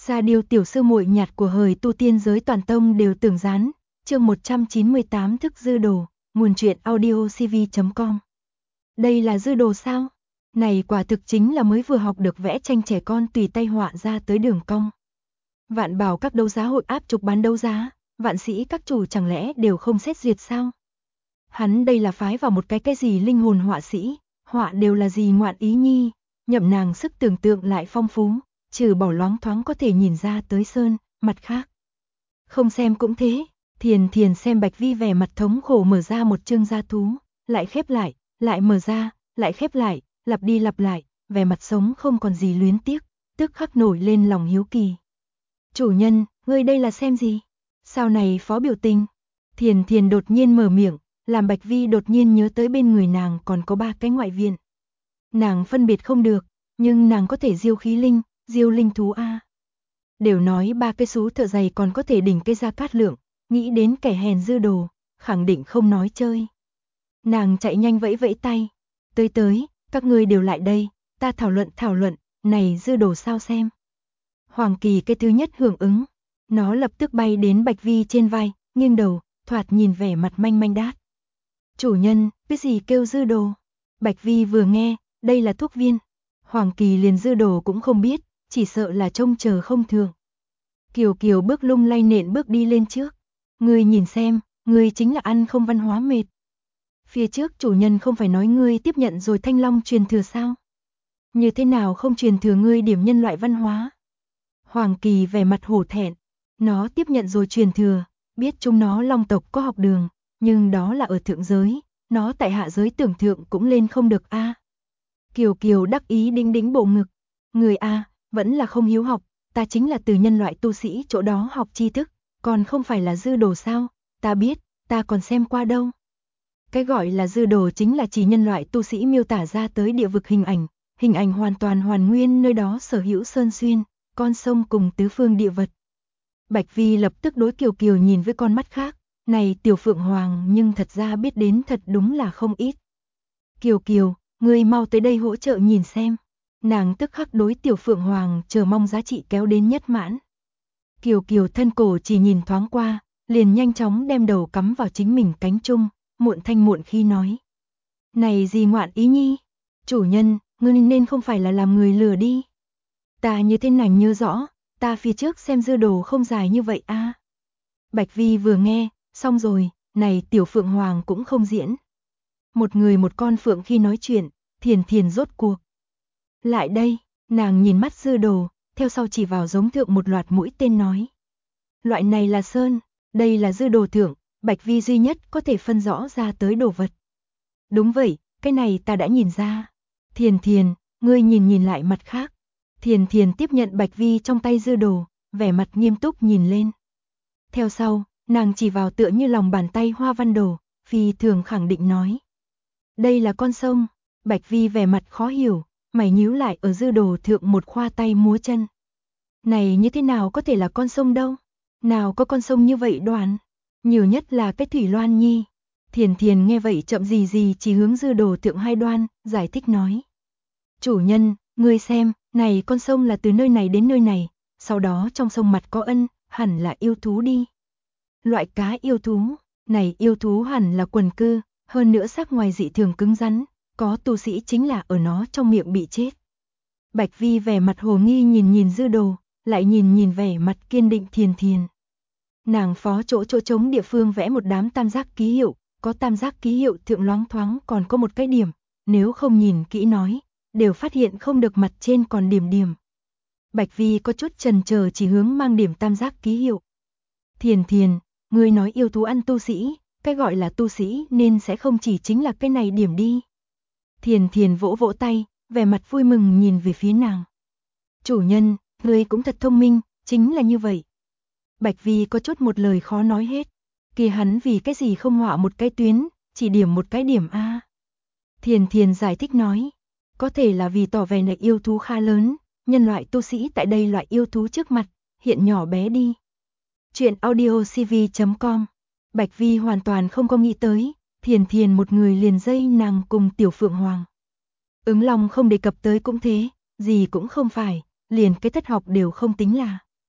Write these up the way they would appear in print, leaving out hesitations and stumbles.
Ra điều tiểu sư muội nhạt của hời tu tiên giới toàn tông đều tưởng dán, chương 198 thức dư đồ, nguồn truyện audiocv.com. Đây là dư đồ sao? Này quả thực chính là mới vừa học được vẽ tranh trẻ con tùy tay họa ra tới đường cong. Vạn bảo các đấu giá hội áp trục bán đấu giá, vạn sĩ các chủ chẳng lẽ đều không xét duyệt sao? Hắn đây là phái vào một cái gì linh hồn họa sĩ, họa đều là gì ngoạn ý nhi, nhậm nàng sức tưởng tượng lại phong phú, trừ bỏ loáng thoáng có thể nhìn ra tới sơn, mặt khác. Không xem cũng thế, Thiền xem Bạch Vi vẻ mặt thống khổ mở ra một chương gia thú, lại khép lại, lại mở ra, lại khép lại, lặp đi lặp lại, vẻ mặt sống không còn gì luyến tiếc, tức khắc nổi lên lòng hiếu kỳ. Chủ nhân, ngươi đây là xem gì? Sao này phó biểu tình? Thiền đột nhiên mở miệng, làm Bạch Vi đột nhiên nhớ tới bên người nàng còn có 3 cái ngoại viện. Nàng phân biệt không được, nhưng nàng có thể diêu khí linh, diêu linh thú a. Đều nói 3 cái sú thợ giày còn có thể đỉnh cái Gia Cát Lượng, nghĩ đến kẻ hèn dư đồ, khẳng định không nói chơi. Nàng chạy nhanh vẫy vẫy tay, tới, các ngươi đều lại đây, ta thảo luận, này dư đồ sao xem. Hoàng Kỳ cái thứ nhất hưởng ứng, nó lập tức bay đến Bạch Vi trên vai, nghiêng đầu, thoạt nhìn vẻ mặt manh manh đát. Chủ nhân, cái gì kêu dư đồ? Bạch Vi vừa nghe, đây là thuốc viên. Hoàng Kỳ liền dư đồ cũng không biết, chỉ sợ là trông chờ không thường. Kiều bước lung lay nện bước đi lên trước. Ngươi nhìn xem, ngươi chính là ăn không văn hóa mệt. Phía trước chủ nhân không phải nói ngươi tiếp nhận rồi Thanh Long truyền thừa sao? Như thế nào không truyền thừa ngươi điểm nhân loại văn hóa? Hoàng Kỳ vẻ mặt hổ thẹn. Nó tiếp nhận rồi truyền thừa, biết chúng nó Long tộc có học đường, nhưng đó là ở thượng giới, nó tại hạ giới tưởng thượng cũng lên không được a. Kiều đắc ý đính bộ ngực. Người a, vẫn là không hiếu học, ta chính là từ nhân loại tu sĩ chỗ đó học tri thức, còn không phải là dư đồ sao, ta biết, ta còn xem qua đâu. Cái gọi là dư đồ chính là chỉ nhân loại tu sĩ miêu tả ra tới địa vực hình ảnh hoàn toàn hoàn nguyên nơi đó sở hữu sơn xuyên, con sông cùng tứ phương địa vật. Bạch Vi lập tức đối Kiều nhìn với con mắt khác, này tiểu phượng hoàng nhưng thật ra biết đến thật đúng là không ít. Kiều, ngươi mau tới đây hỗ trợ nhìn xem. Nàng tức khắc đối tiểu phượng hoàng chờ mong giá trị kéo đến nhất mãn. Kiều thân cổ chỉ nhìn thoáng qua, liền nhanh chóng đem đầu cắm vào chính mình cánh chung, muộn thanh muộn khi nói. Này gì ngoạn ý nhi? Chủ nhân, ngươi nên không phải là làm người lừa đi. Ta như thế này nhớ rõ, ta phía trước xem dư đồ không dài như vậy a. Bạch Vi vừa nghe, xong rồi, này tiểu phượng hoàng cũng không diễn. Một người một con phượng khi nói chuyện, Thiền rốt cuộc. Lại đây, nàng nhìn mắt dư đồ, theo sau chỉ vào giống thượng một loạt mũi tên nói. Loại này là sơn, đây là dư đồ thượng, Bạch Vi duy nhất có thể phân rõ ra tới đồ vật. Đúng vậy, cái này ta đã nhìn ra. Thiền, ngươi nhìn lại mặt khác. Thiền tiếp nhận Bạch Vi trong tay dư đồ, vẻ mặt nghiêm túc nhìn lên. Theo sau, nàng chỉ vào tựa như lòng bàn tay hoa văn đồ, phi thường khẳng định nói. Đây là con sông. Bạch Vi vẻ mặt khó hiểu, mày nhíu lại ở dư đồ thượng một khoa tay múa chân. Này như thế nào có thể là con sông đâu? Nào có con sông như vậy đoàn? Nhiều nhất là cái thủy loan nhi. Thiền nghe vậy chậm gì chỉ hướng dư đồ thượng hai đoan, giải thích nói. Chủ nhân, ngươi xem, này con sông là từ nơi này đến nơi này, sau đó trong sông mặt có ân, hẳn là yêu thú đi. Loại cá yêu thú, này yêu thú hẳn là quần cư, hơn nữa sắc ngoài dị thường cứng rắn, có tu sĩ chính là ở nó trong miệng bị chết. Bạch Vi vẻ mặt hồ nghi nhìn dư đồ, lại nhìn vẻ mặt kiên định Thiền. Nàng phó chỗ trống địa phương vẽ một đám tam giác ký hiệu, có tam giác ký hiệu thượng loáng thoáng còn có một cái điểm, nếu không nhìn kỹ nói, đều phát hiện không được mặt trên còn điểm. Bạch Vi có chút chần chờ chỉ hướng mang điểm tam giác ký hiệu. Thiền, ngươi nói yêu thú ăn tu sĩ, cái gọi là tu sĩ nên sẽ không chỉ chính là cái này điểm đi. Thiền vỗ tay, vẻ mặt vui mừng nhìn về phía nàng. Chủ nhân, ngươi cũng thật thông minh, chính là như vậy. Bạch Vi có chút một lời khó nói hết. Kìa hắn vì cái gì không họa một cái tuyến, chỉ điểm một cái điểm a. Thiền giải thích nói. Có thể là vì tỏ vẻ này yêu thú khá lớn, nhân loại tu sĩ tại đây loại yêu thú trước mặt, hiện nhỏ bé đi. Chuyện audiocv.com. Bạch Vi hoàn toàn không có nghĩ tới, Thiền một người liền dây nàng cùng tiểu phượng hoàng. Ứng Long không đề cập tới cũng thế, gì cũng không phải, liền cái thất học đều không tính là.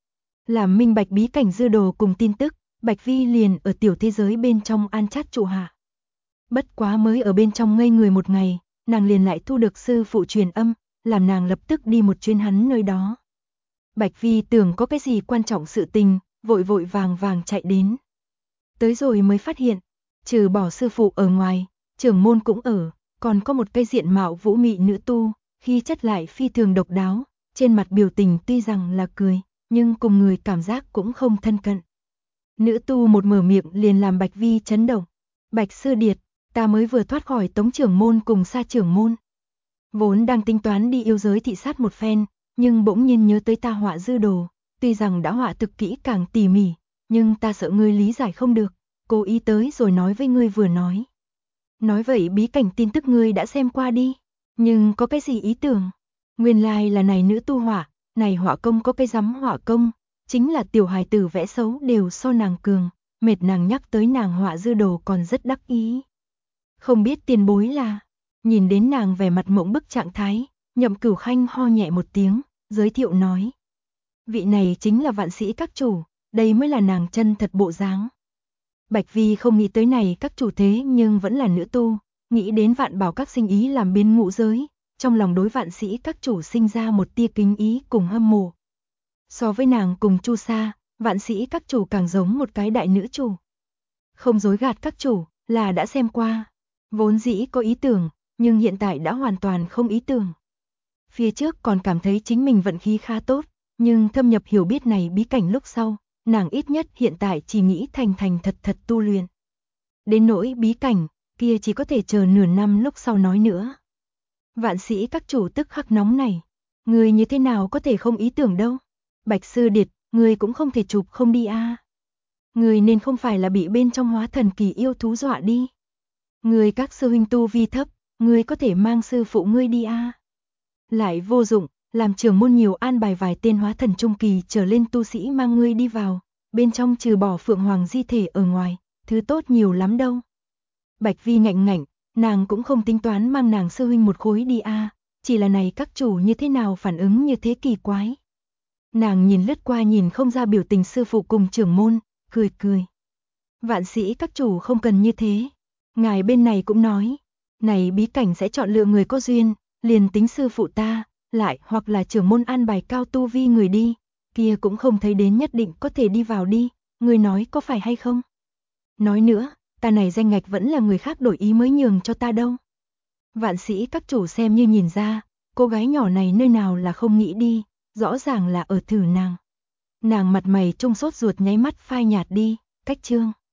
Làm minh bạch bí cảnh dư đồ cùng tin tức, Bạch Vi liền ở tiểu thế giới bên trong an chát trụ hạ. Bất quá mới ở bên trong ngây người một ngày, nàng liền lại thu được sư phụ truyền âm, làm nàng lập tức đi một chuyến hắn nơi đó. Bạch Vi tưởng có cái gì quan trọng sự tình, vội vội vàng vàng chạy đến. Tới rồi mới phát hiện, trừ bỏ sư phụ ở ngoài, trưởng môn cũng ở, còn có một cây diện mạo vũ mị nữ tu, khi chất lại phi thường độc đáo, trên mặt biểu tình tuy rằng là cười, nhưng cùng người cảm giác cũng không thân cận. Nữ tu một mở miệng liền làm Bạch Vi chấn động. Bạch sư điệt, ta mới vừa thoát khỏi Tống trưởng môn cùng Sa trưởng môn. Vốn đang tính toán đi yêu giới thị sát một phen, nhưng bỗng nhiên nhớ tới ta họa dư đồ, tuy rằng đã họa thực kỹ càng tỉ mỉ, nhưng ta sợ ngươi lý giải không được, cố ý tới rồi nói với ngươi vừa nói. Nói vậy bí cảnh tin tức ngươi đã xem qua đi, nhưng có cái gì ý tưởng? Nguyên lai là này nữ tu họa, này họa công có cái rắm họa công, chính là tiểu hài tử vẽ xấu đều so nàng cường, mệt nàng nhắc tới nàng họa dư đồ còn rất đắc ý. Không biết tiền bối là, nhìn đến nàng vẻ mặt mộng bức trạng thái, Nhậm Cửu Khanh ho nhẹ một tiếng, giới thiệu nói. Vị này chính là vạn sĩ các chủ, đây mới là nàng chân thật bộ dáng. Bạch Vi không nghĩ tới này các chủ thế nhưng vẫn là nữ tu, nghĩ đến vạn bảo các sinh ý làm biến ngũ giới, trong lòng đối vạn sĩ các chủ sinh ra một tia kính ý cùng hâm mộ. So với nàng cùng Chu Sa, vạn sĩ các chủ càng giống một cái đại nữ chủ. Không dối gạt các chủ, là đã xem qua. Vốn dĩ có ý tưởng, nhưng hiện tại đã hoàn toàn không ý tưởng. Phía trước còn cảm thấy chính mình vận khí khá tốt, nhưng thâm nhập hiểu biết này bí cảnh lúc sau, nàng ít nhất hiện tại chỉ nghĩ thành thành thật thật tu luyện. Đến nỗi bí cảnh, kia chỉ có thể chờ nửa năm lúc sau nói nữa. Vạn sĩ các chủ tức khắc nóng này, người như thế nào có thể không ý tưởng đâu. Bạch sư điệt, người cũng không thể chụp không đi a. Người nên không phải là bị bên trong hóa thần kỳ yêu thú dọa đi. Người các sư huynh tu vi thấp, người có thể mang sư phụ ngươi đi a. Lại vô dụng, làm trưởng môn nhiều an bài vài tên hóa thần trung kỳ trở lên tu sĩ mang ngươi đi vào, bên trong trừ bỏ Phượng Hoàng di thể ở ngoài, thứ tốt nhiều lắm đâu. Bạch Vi ngạnh ngạnh, nàng cũng không tính toán mang nàng sư huynh một khối đi a, chỉ là này các chủ như thế nào phản ứng như thế kỳ quái. Nàng nhìn lướt qua nhìn không ra biểu tình sư phụ cùng trưởng môn, cười cười. Vạn sĩ các chủ không cần như thế. Ngài bên này cũng nói, này bí cảnh sẽ chọn lựa người có duyên, liền tính sư phụ ta, lại hoặc là trưởng môn an bài cao tu vi người đi, kia cũng không thấy đến nhất định có thể đi vào đi, người nói có phải hay không? Nói nữa, ta này danh ngạch vẫn là người khác đổi ý mới nhường cho ta đâu. Vạn sĩ các chủ xem như nhìn ra, cô gái nhỏ này nơi nào là không nghĩ đi, rõ ràng là ở thử nàng. Nàng mặt mày trung sốt ruột nháy mắt phai nhạt đi, cách chương.